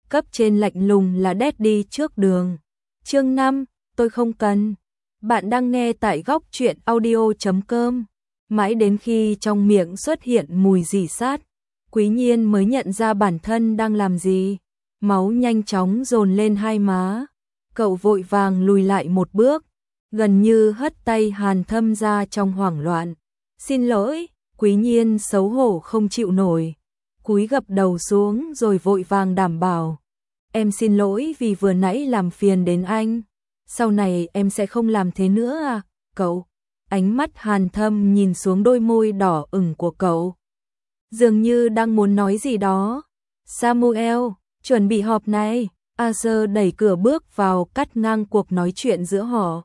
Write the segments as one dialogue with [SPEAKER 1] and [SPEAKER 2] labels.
[SPEAKER 1] cấp trên lạnh lùng là Daddy trước đường. Chương 5, tôi không cần. Bạn đang nghe tại góc truyện audio.com. Mãi đến khi trong miệng xuất hiện mùi rỉ sát, Quý Nhiên mới nhận ra bản thân đang làm gì. Máu nhanh chóng dồn lên hai má. Cậu vội vàng lùi lại một bước, gần như hất tay Hàn Thâm ra trong hoảng loạn. Xin lỗi, Quý Nhiên xấu hổ không chịu nổi. Cúi gập đầu xuống rồi vội vàng đảm bảo. Em xin lỗi vì vừa nãy làm phiền đến anh. Sau này em sẽ không làm thế nữa à, cậu? Ánh mắt Hàn Thâm nhìn xuống đôi môi đỏ ửng của cậu. Dường như đang muốn nói gì đó. Samuel, chuẩn bị họp này. Arthur đẩy cửa bước vào cắt ngang cuộc nói chuyện giữa họ.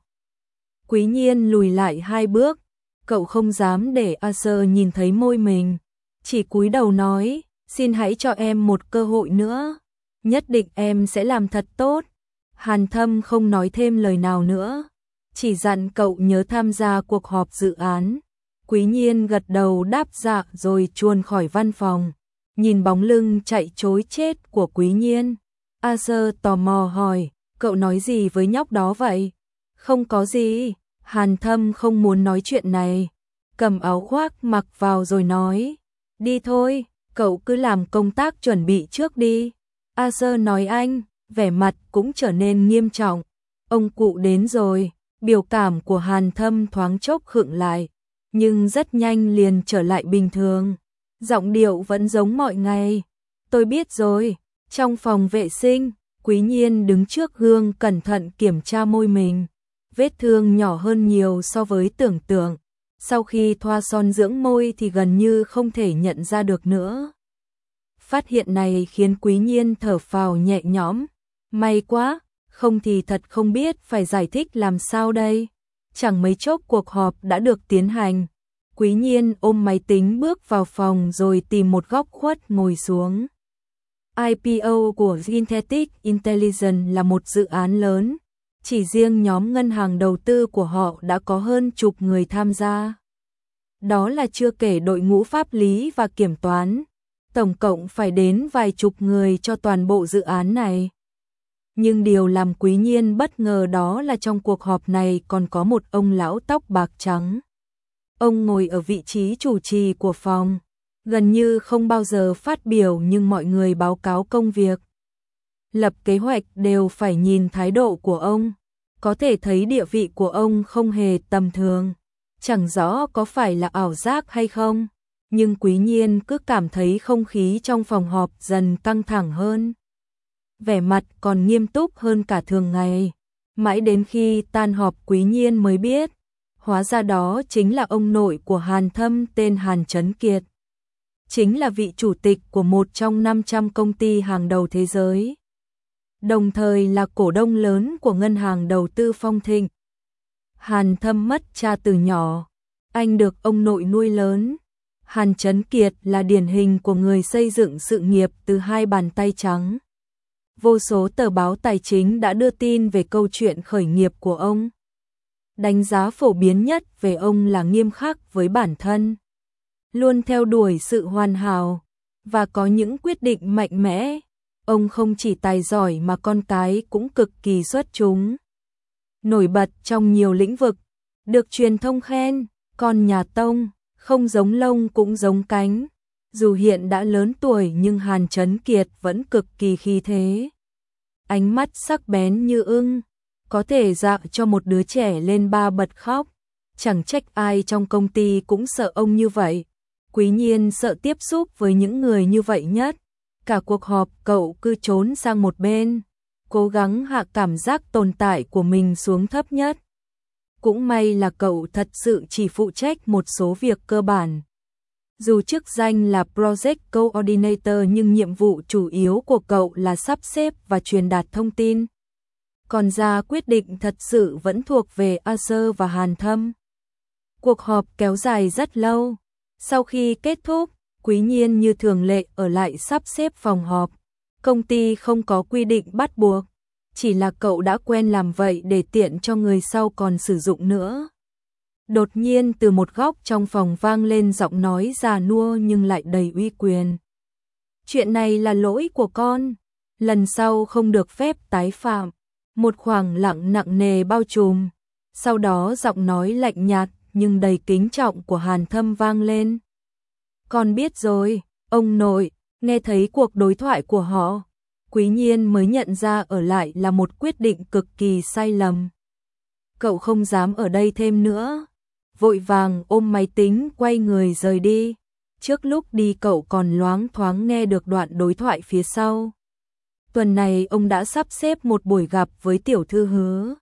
[SPEAKER 1] Quý Nhiên lùi lại hai bước. Cậu không dám để Arthur nhìn thấy môi mình. Chỉ cúi đầu nói, xin hãy cho em một cơ hội nữa. Nhất định em sẽ làm thật tốt. Hàn Thâm không nói thêm lời nào nữa. Chỉ dặn cậu nhớ tham gia cuộc họp dự án. Quý Nhiên gật đầu đáp dạ rồi chuồn khỏi văn phòng. Nhìn bóng lưng chạy trối chết của Quý Nhiên, Arthur tò mò hỏi, cậu nói gì với nhóc đó vậy? Không có gì, Hàn Thâm không muốn nói chuyện này. Cầm áo khoác mặc vào rồi nói, đi thôi, cậu cứ làm công tác chuẩn bị trước đi. Arthur nói anh, vẻ mặt cũng trở nên nghiêm trọng. Ông cụ đến rồi, biểu cảm của Hàn Thâm thoáng chốc khựng lại, nhưng rất nhanh liền trở lại bình thường. Giọng điệu vẫn giống mọi ngày. Tôi biết rồi. Trong phòng vệ sinh, Quý Nhiên đứng trước gương cẩn thận kiểm tra môi mình. Vết thương nhỏ hơn nhiều so với tưởng tượng. Sau khi thoa son dưỡng môi thì gần như không thể nhận ra được nữa. Phát hiện này khiến Quý Nhiên thở phào nhẹ nhõm. May quá, không thì thật không biết phải giải thích làm sao đây. Chẳng mấy chốc cuộc họp đã được tiến hành. Quý Nhiên ôm máy tính bước vào phòng rồi tìm một góc khuất ngồi xuống. IPO của Synthetic Intelligence là một dự án lớn. Chỉ riêng nhóm ngân hàng đầu tư của họ đã có hơn chục người tham gia. Đó là chưa kể đội ngũ pháp lý và kiểm toán. Tổng cộng phải đến vài chục người cho toàn bộ dự án này. Nhưng điều làm Quý Nhiên bất ngờ đó là trong cuộc họp này còn có một ông lão tóc bạc trắng. Ông ngồi ở vị trí chủ trì của phòng, gần như không bao giờ phát biểu nhưng mọi người báo cáo công việc, lập kế hoạch đều phải nhìn thái độ của ông. Có thể thấy địa vị của ông không hề tầm thường. Chẳng rõ có phải là ảo giác hay không, nhưng Quý Nhiên cứ cảm thấy không khí trong phòng họp dần căng thẳng hơn. Vẻ mặt còn nghiêm túc hơn cả thường ngày. Mãi đến khi tan họp Quý Nhiên mới biết, hóa ra đó chính là ông nội của Hàn Thâm tên Hàn Chấn Kiệt. Chính là vị chủ tịch của một trong 500 công ty hàng đầu thế giới. Đồng thời là cổ đông lớn của ngân hàng đầu tư Phong Thịnh. Hàn Thâm mất cha từ nhỏ, anh được ông nội nuôi lớn. Hàn Chấn Kiệt là điển hình của người xây dựng sự nghiệp từ hai bàn tay trắng. Vô số tờ báo tài chính đã đưa tin về câu chuyện khởi nghiệp của ông. Đánh giá phổ biến nhất về ông là nghiêm khắc với bản thân, luôn theo đuổi sự hoàn hảo và có những quyết định mạnh mẽ. Ông không chỉ tài giỏi mà con cái cũng cực kỳ xuất chúng, nổi bật trong nhiều lĩnh vực, được truyền thông khen, con nhà Tông, không giống lông cũng giống cánh. Dù hiện đã lớn tuổi nhưng Hàn Chấn Kiệt vẫn cực kỳ khí thế. Ánh mắt sắc bén như ưng, có thể dọa cho một đứa trẻ lên ba bật khóc. Chẳng trách ai trong công ty cũng sợ ông như vậy. Quý Nhiên sợ tiếp xúc với những người như vậy nhất. Cả cuộc họp cậu cứ trốn sang một bên, cố gắng hạ cảm giác tồn tại của mình xuống thấp nhất. Cũng may là cậu thật sự chỉ phụ trách một số việc cơ bản. Dù chức danh là Project Coordinator nhưng nhiệm vụ chủ yếu của cậu là sắp xếp và truyền đạt thông tin. Còn ra quyết định thật sự vẫn thuộc về Arthur và Hàn Thâm. Cuộc họp kéo dài rất lâu. Sau khi kết thúc, Quý Nhiên như thường lệ ở lại sắp xếp phòng họp. Công ty không có quy định bắt buộc, chỉ là cậu đã quen làm vậy để tiện cho người sau còn sử dụng nữa. Đột nhiên từ một góc trong phòng vang lên giọng nói già nua nhưng lại đầy uy quyền. Chuyện này là lỗi của con. lần sau không được phép tái phạm. Một khoảng lặng nặng nề bao trùm, sau đó giọng nói lạnh nhạt nhưng đầy kính trọng của Hàn Thâm vang lên. Con biết rồi, ông nội. Nghe thấy cuộc đối thoại của họ, Quý Nhiên mới nhận ra ở lại là một quyết định cực kỳ sai lầm. Cậu không dám ở đây thêm nữa, vội vàng ôm máy tính quay người rời đi. Trước lúc đi cậu còn loáng thoáng nghe được đoạn đối thoại phía sau. Tuần này ông đã sắp xếp một buổi gặp với tiểu thư Hứa.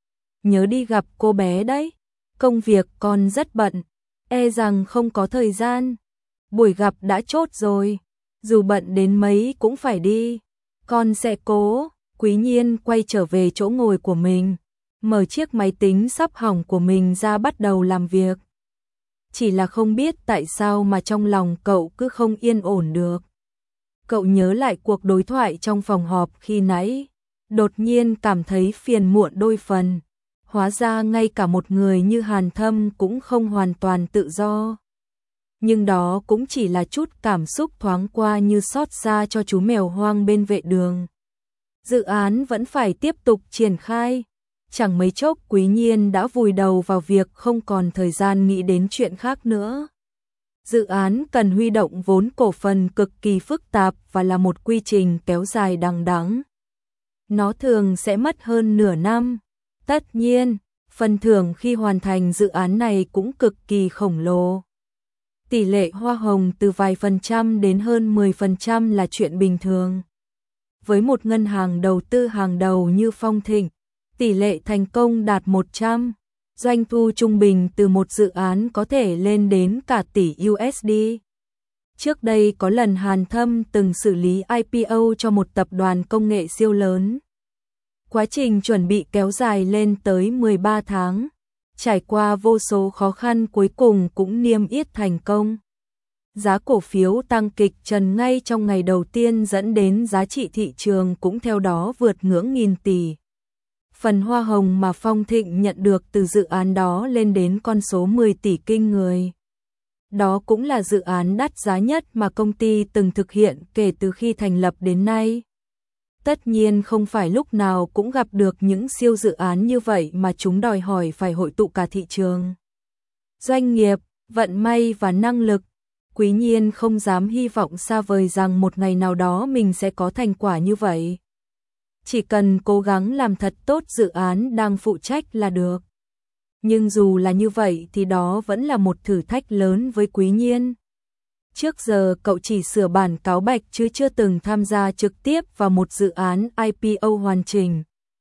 [SPEAKER 1] Nhớ đi gặp cô bé đấy, công việc con rất bận, e rằng không có thời gian. Buổi gặp đã chốt rồi, dù bận đến mấy cũng phải đi. Con sẽ cố. Quý Nhiên quay trở về chỗ ngồi của mình, mở chiếc máy tính sắp hỏng của mình ra bắt đầu làm việc. Chỉ là không biết tại sao mà trong lòng cậu cứ không yên ổn được. Cậu nhớ lại cuộc đối thoại trong phòng họp khi nãy, đột nhiên cảm thấy phiền muộn đôi phần. Hóa ra ngay cả một người như Hàn Thâm cũng không hoàn toàn tự do. Nhưng đó cũng chỉ là chút cảm xúc thoáng qua như xót xa cho chú mèo hoang bên vệ đường. Dự án vẫn phải tiếp tục triển khai. Chẳng mấy chốc Quý Nhiên đã vùi đầu vào việc không còn thời gian nghĩ đến chuyện khác nữa. Dự án cần huy động vốn cổ phần cực kỳ phức tạp và là một quy trình kéo dài đằng đẵng. Nó thường sẽ mất hơn nửa năm. Tất nhiên, phần thưởng khi hoàn thành dự án này cũng cực kỳ khổng lồ. Tỷ lệ hoa hồng từ vài % đến hơn 10% là chuyện bình thường. Với một ngân hàng đầu tư hàng đầu như Phong Thịnh, tỷ lệ thành công đạt 100, doanh thu trung bình từ một dự án có thể lên đến cả tỷ USD. Trước đây có lần Hàn Thâm từng xử lý IPO cho một tập đoàn công nghệ siêu lớn. Quá trình chuẩn bị kéo dài lên tới 13 tháng, trải qua vô số khó khăn cuối cùng cũng niêm yết thành công. Giá cổ phiếu tăng kịch trần ngay trong ngày đầu tiên dẫn đến giá trị thị trường cũng theo đó vượt ngưỡng nghìn tỷ. Phần hoa hồng mà Phong Thịnh nhận được từ dự án đó lên đến con số 10 tỷ kinh người. Đó cũng là dự án đắt giá nhất mà công ty từng thực hiện kể từ khi thành lập đến nay. Tất nhiên không phải lúc nào cũng gặp được những siêu dự án như vậy mà chúng đòi hỏi phải hội tụ cả thị trường, doanh nghiệp, vận may và năng lực. Quý Nhiên không dám hy vọng xa vời rằng một ngày nào đó mình sẽ có thành quả như vậy. Chỉ cần cố gắng làm thật tốt dự án đang phụ trách là được. Nhưng dù là như vậy thì đó vẫn là một thử thách lớn với Quý Nhiên. Trước giờ cậu chỉ sửa bản cáo bạch chứ chưa từng tham gia trực tiếp vào một dự án IPO hoàn chỉnh.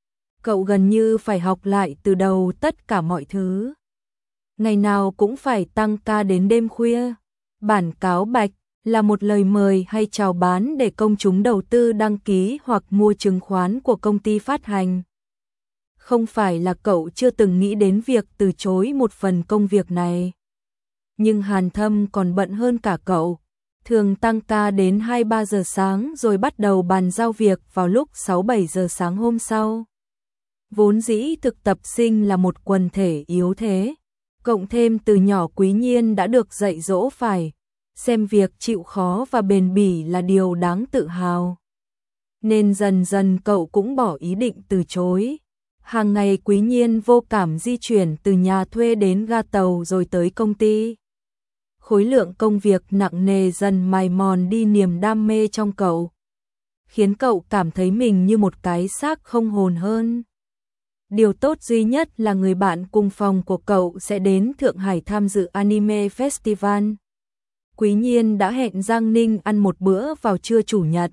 [SPEAKER 1] Cậu gần như phải học lại từ đầu tất cả mọi thứ. Ngày nào cũng phải tăng ca đến đêm khuya. Bản cáo bạch là một lời mời hay chào bán để công chúng đầu tư đăng ký hoặc mua chứng khoán của công ty phát hành. Không phải là cậu chưa từng nghĩ đến việc từ chối một phần công việc này. Nhưng Hàn Thâm còn bận hơn cả cậu, thường tăng ca đến 2-3 giờ sáng rồi bắt đầu bàn giao việc vào lúc 6-7 giờ sáng hôm sau. Vốn dĩ thực tập sinh là một quần thể yếu thế, cộng thêm từ nhỏ Quý Nhiên đã được dạy dỗ phải xem việc chịu khó và bền bỉ là điều đáng tự hào. Nên dần dần cậu cũng bỏ ý định từ chối. Hàng ngày Quý Nhiên vô cảm di chuyển từ nhà thuê đến ga tàu rồi tới công ty. Khối lượng công việc nặng nề dần mài mòn đi niềm đam mê trong cậu, khiến cậu cảm thấy mình như một cái xác không hồn hơn. Điều tốt duy nhất là người bạn cùng phòng của cậu sẽ đến Thượng Hải tham dự Anime Festival. Quý Nhiên đã hẹn Giang Ninh ăn một bữa vào trưa chủ nhật.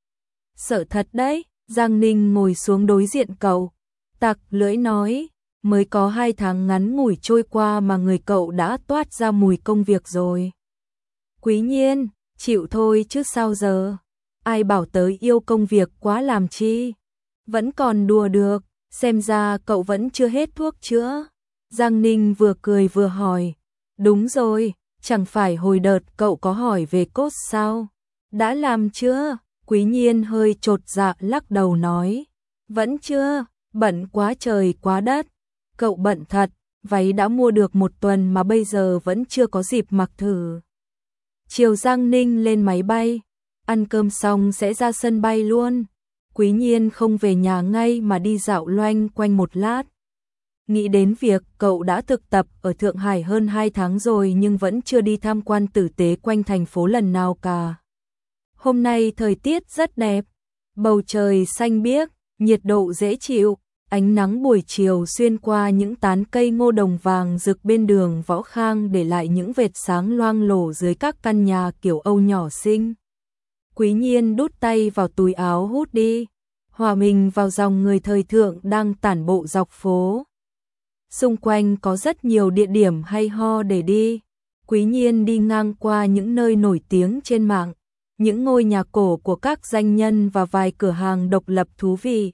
[SPEAKER 1] Sợ thật đấy, Giang Ninh ngồi xuống đối diện cậu, tặc lưỡi nói, mới có 2 tháng ngắn ngủi trôi qua mà người cậu đã toát ra mùi công việc rồi. Quý Nhiên, chịu thôi chứ sao giờ, ai bảo tới yêu công việc quá làm chi, vẫn còn đùa được, xem ra cậu vẫn chưa hết thuốc chữa. Giang Ninh vừa cười vừa hỏi, đúng rồi, chẳng phải hồi đợt cậu có hỏi về cốt sao, đã làm chưa? Quý Nhiên hơi chột dạ lắc đầu nói, vẫn chưa, bận quá trời quá đất. Cậu bận thật, váy đã mua được 1 tuần mà bây giờ vẫn chưa có dịp mặc thử. Chiều Giang Ninh lên máy bay, ăn cơm xong sẽ ra sân bay luôn. Quý Nhiên không về nhà ngay mà đi dạo loanh quanh một lát. Nghĩ đến việc cậu đã thực tập ở Thượng Hải hơn 2 tháng rồi nhưng vẫn chưa đi tham quan tử tế quanh thành phố lần nào cả. Hôm nay thời tiết rất đẹp, bầu trời xanh biếc, nhiệt độ dễ chịu, ánh nắng buổi chiều xuyên qua những tán cây ngô đồng vàng rực bên đường Võ Khang để lại những vệt sáng loang lổ dưới các căn nhà kiểu Âu nhỏ xinh. Quý Nhiên đút tay vào túi áo hút đi, hòa mình vào dòng người thời thượng đang tản bộ dọc phố. Xung quanh có rất nhiều địa điểm hay ho để đi. Quý Nhiên đi ngang qua những nơi nổi tiếng trên mạng, những ngôi nhà cổ của các danh nhân và vài cửa hàng độc lập thú vị.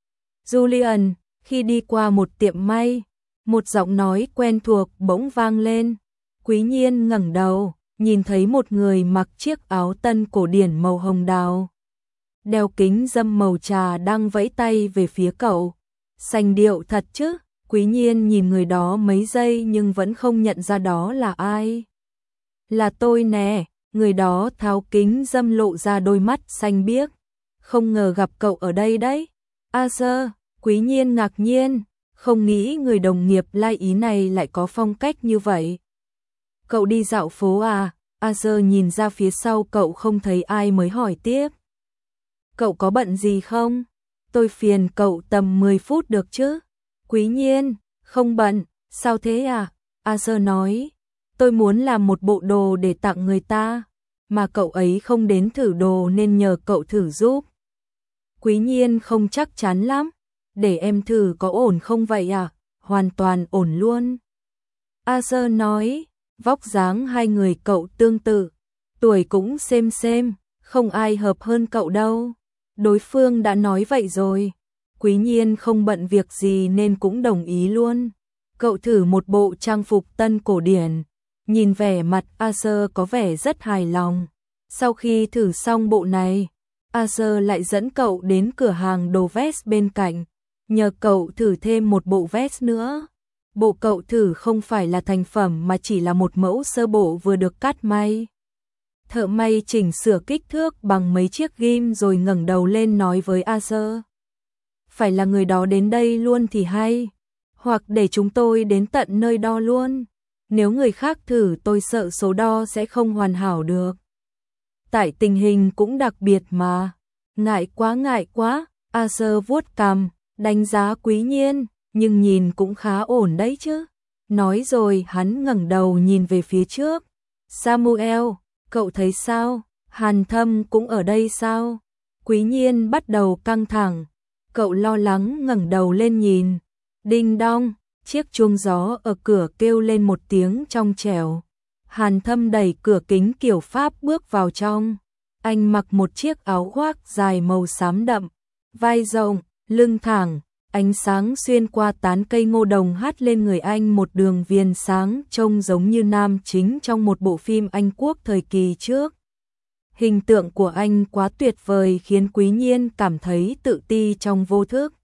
[SPEAKER 1] Julian, khi đi qua một tiệm may, một giọng nói quen thuộc bỗng vang lên. Quý Nhiên ngẩng đầu, nhìn thấy một người mặc chiếc áo tân cổ điển màu hồng đào, đeo kính râm màu trà đang vẫy tay về phía cậu. Sành điệu thật chứ? Quý Nhiên nhìn người đó mấy giây nhưng vẫn không nhận ra đó là ai. Là tôi nè, người đó tháo kính râm lộ ra đôi mắt xanh biếc. Không ngờ gặp cậu ở đây đấy. Arthur, Quý Nhiên ngạc nhiên, không nghĩ người đồng nghiệp lai ý này lại có phong cách như vậy. Cậu đi dạo phố à? Arthur nhìn ra phía sau cậu không thấy ai mới hỏi tiếp. Cậu có bận gì không? Tôi phiền cậu tầm 10 phút được chứ? Quý Nhiên, không bận, sao thế à? Arthur nói, tôi muốn làm một bộ đồ để tặng người ta, mà cậu ấy không đến thử đồ nên nhờ cậu thử giúp. Quý Nhiên không chắc chắn lắm, để em thử có ổn không vậy à? Hoàn toàn ổn luôn. Arthur nói, vóc dáng hai người cậu tương tự, tuổi cũng xem, không ai hợp hơn cậu đâu. Đối phương đã nói vậy rồi. Quý Nhiên không bận việc gì nên cũng đồng ý luôn. Cậu thử một bộ trang phục tân cổ điển. Nhìn vẻ mặt Arthur có vẻ rất hài lòng. Sau khi thử xong bộ này, Arthur lại dẫn cậu đến cửa hàng đồ vest bên cạnh, nhờ cậu thử thêm một bộ vest nữa. Bộ cậu thử không phải là thành phẩm mà chỉ là một mẫu sơ bộ vừa được cắt may. Thợ may chỉnh sửa kích thước bằng mấy chiếc ghim rồi ngẩng đầu lên nói với Arthur. Phải là người đó đến đây luôn thì hay, hoặc để chúng tôi đến tận nơi đo luôn. Nếu người khác thử tôi sợ số đo sẽ không hoàn hảo được. Tại tình hình cũng đặc biệt mà. Ngại quá. Arthur vuốt cằm, đánh giá Quý Nhiên, nhưng nhìn cũng khá ổn đấy chứ. Nói rồi hắn ngẩng đầu nhìn về phía trước. Samuel, cậu thấy sao? Hàn Thâm cũng ở đây sao? Quý Nhiên bắt đầu căng thẳng. Cậu lo lắng ngẩng đầu lên nhìn. Đinh đong, chiếc chuông gió ở cửa kêu lên một tiếng trong trẻo. Hàn Thâm đẩy cửa kính kiểu Pháp bước vào trong. Anh mặc một chiếc áo khoác dài màu xám đậm, vai rộng, lưng thẳng, ánh sáng xuyên qua tán cây ngô đồng hắt lên người anh một đường viền sáng trông giống như nam chính trong một bộ phim Anh Quốc thời kỳ trước. Hình tượng của anh quá tuyệt vời khiến Quý Nhiên cảm thấy tự ti trong vô thức.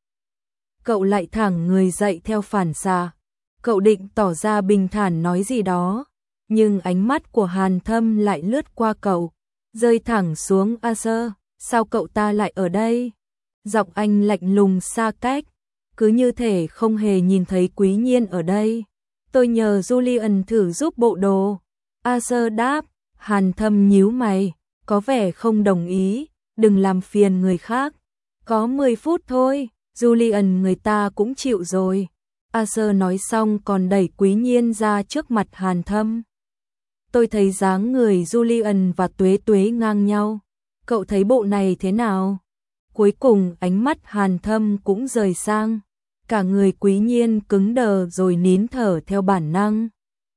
[SPEAKER 1] Cậu lại thẳng người dậy theo phản xạ. Cậu định tỏ ra bình thản nói gì đó, nhưng ánh mắt của Hàn Thâm lại lướt qua cậu, rơi thẳng xuống. Arthur, sao cậu ta lại ở đây? Giọng anh lạnh lùng xa cách, cứ như thể không hề nhìn thấy Quý Nhiên ở đây. Tôi nhờ Julian thử giúp bộ đồ. Arthur đáp. Hàn Thâm nhíu mày, có vẻ không đồng ý. Đừng làm phiền người khác. Có 10 phút thôi, Julian người ta cũng chịu rồi. Arthur nói xong còn đẩy Quý Nhiên ra trước mặt Hàn Thâm. Tôi thấy dáng người Julian và Tuế Tuế ngang nhau. Cậu thấy bộ này thế nào? Cuối cùng ánh mắt Hàn Thâm cũng rời sang. Cả người Quý Nhiên cứng đờ rồi nín thở theo bản năng.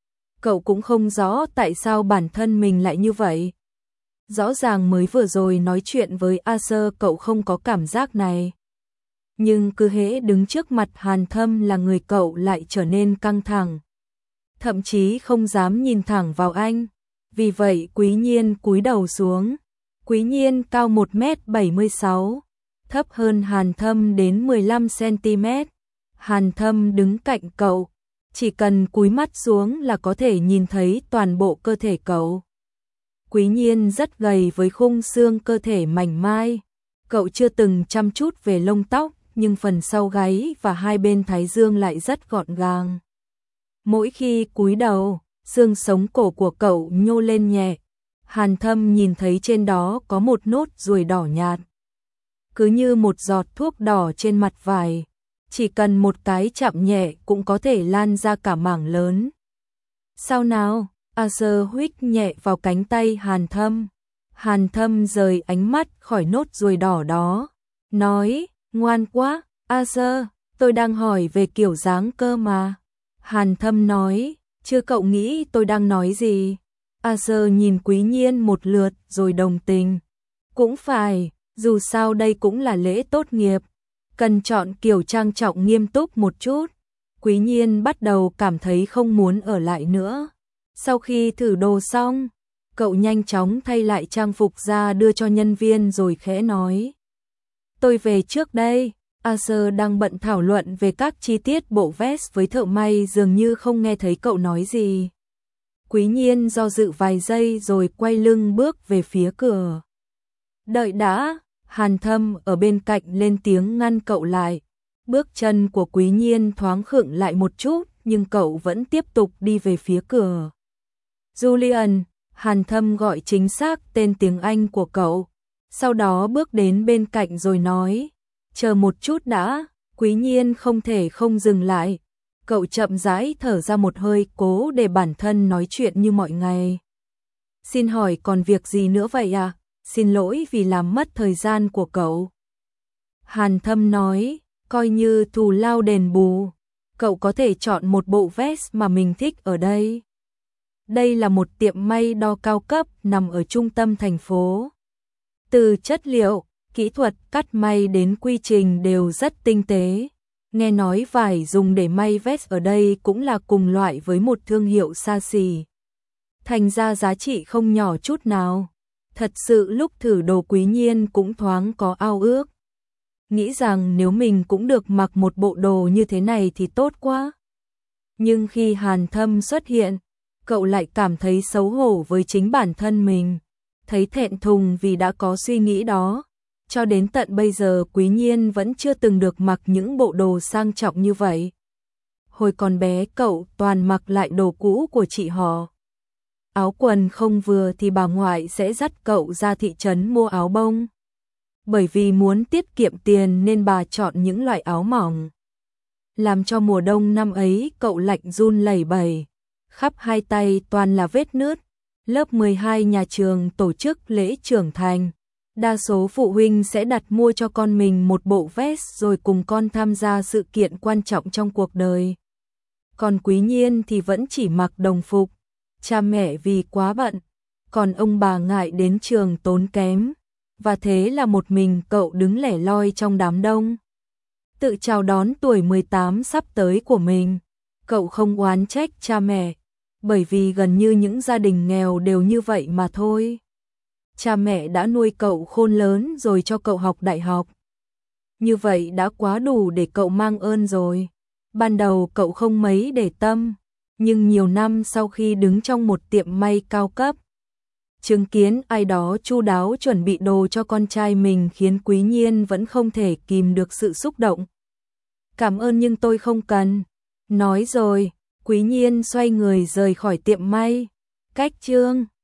[SPEAKER 1] Cậu cũng không rõ tại sao bản thân mình lại như vậy. Rõ ràng mới vừa rồi nói chuyện với Arthur cậu không có cảm giác này. Nhưng cứ hễ đứng trước mặt Hàn Thâm là người cậu lại trở nên căng thẳng. Thậm chí không dám nhìn thẳng vào anh. Vì vậy Quý Nhiên cúi đầu xuống. Quý Nhiên cao 1m76, thấp hơn Hàn Thâm đến 15cm. Hàn Thâm đứng cạnh cậu, chỉ cần cúi mắt xuống là có thể nhìn thấy toàn bộ cơ thể cậu. Quý Nhiên rất gầy với khung xương cơ thể mảnh mai. Cậu chưa từng chăm chút về lông tóc, nhưng phần sau gáy và hai bên thái dương lại rất gọn gàng. Mỗi khi cúi đầu, xương sống cổ của cậu nhô lên nhẹ. Hàn Thâm nhìn thấy trên đó có một nốt ruồi đỏ nhạt. Cứ như một giọt thuốc đỏ trên mặt vải, chỉ cần một cái chạm nhẹ cũng có thể lan ra cả mảng lớn. Sao nào? Acer huých nhẹ vào cánh tay Hàn Thâm. Hàn Thâm rời ánh mắt khỏi nốt ruồi đỏ đó, nói, ngoan quá, Acer, tôi đang hỏi về kiểu dáng cơ mà. Hàn Thâm nói, chưa cậu nghĩ tôi đang nói gì? Acer nhìn Quý Nhiên một lượt rồi đồng tình. Cũng phải, dù sao đây cũng là lễ tốt nghiệp, cần chọn kiểu trang trọng nghiêm túc một chút. Quý Nhiên bắt đầu cảm thấy không muốn ở lại nữa. Sau khi thử đồ xong, cậu nhanh chóng thay lại trang phục ra đưa cho nhân viên rồi khẽ nói. Tôi về trước đây. Acer đang bận thảo luận về các chi tiết bộ vest với thợ may dường như không nghe thấy cậu nói gì. Quý Nhiên do dự vài giây rồi quay lưng bước về phía cửa. Đợi đã, Hàn Thâm ở bên cạnh lên tiếng ngăn cậu lại. Bước chân của Quý Nhiên thoáng khựng lại một chút, nhưng cậu vẫn tiếp tục đi về phía cửa. Julian, Hàn Thâm gọi chính xác tên tiếng Anh của cậu, sau đó bước đến bên cạnh rồi nói, chờ một chút đã. Quý Nhiên không thể không dừng lại. Cậu chậm rãi thở ra một hơi, cố để bản thân nói chuyện như mọi ngày. Xin hỏi còn việc gì nữa vậy à? Xin lỗi vì làm mất thời gian của cậu. Hàn Thâm nói, coi như thù lao đền bù, cậu có thể chọn một bộ vest mà mình thích ở đây. Đây là một tiệm may đo cao cấp nằm ở trung tâm thành phố. Từ chất liệu, kỹ thuật cắt may đến quy trình đều rất tinh tế. Nghe nói vải dùng để may vest ở đây cũng là cùng loại với một thương hiệu xa xỉ. Thành ra giá trị không nhỏ chút nào. Thật sự lúc thử đồ Quý Nhiên cũng thoáng có ao ước. Nghĩ rằng nếu mình cũng được mặc một bộ đồ như thế này thì tốt quá. Nhưng khi Hàn Thâm xuất hiện, cậu lại cảm thấy xấu hổ với chính bản thân mình. Thấy thẹn thùng vì đã có suy nghĩ đó. Cho đến tận bây giờ Quý Nhiên vẫn chưa từng được mặc những bộ đồ sang trọng như vậy. Hồi còn bé cậu toàn mặc lại đồ cũ của chị họ. Áo quần không vừa thì bà ngoại sẽ dắt cậu ra thị trấn mua áo bông. Bởi vì muốn tiết kiệm tiền nên bà chọn những loại áo mỏng. Làm cho mùa đông năm ấy cậu lạnh run lẩy bẩy. Khắp hai tay toàn là vết nứt. Lớp 12 nhà trường tổ chức lễ trưởng thành. Đa số phụ huynh sẽ đặt mua cho con mình một bộ vest rồi cùng con tham gia sự kiện quan trọng trong cuộc đời. Còn Quý Nhiên thì vẫn chỉ mặc đồng phục. Cha mẹ vì quá bận, còn ông bà ngại đến trường tốn kém. Và thế là một mình cậu đứng lẻ loi trong đám đông. Tự chào đón tuổi 18 sắp tới của mình. Cậu không oán trách cha mẹ, bởi vì gần như những gia đình nghèo đều như vậy mà thôi. Cha mẹ đã nuôi cậu khôn lớn rồi cho cậu học đại học. Như vậy đã quá đủ để cậu mang ơn rồi. Ban đầu cậu không mấy để tâm, nhưng nhiều năm sau khi đứng trong một tiệm may cao cấp, chứng kiến ai đó chu đáo chuẩn bị đồ cho con trai mình khiến Quý Nhiên vẫn không thể kìm được sự xúc động. Cảm ơn nhưng tôi không cần. Nói rồi, Quý Nhiên xoay người rời khỏi tiệm may. Cách chương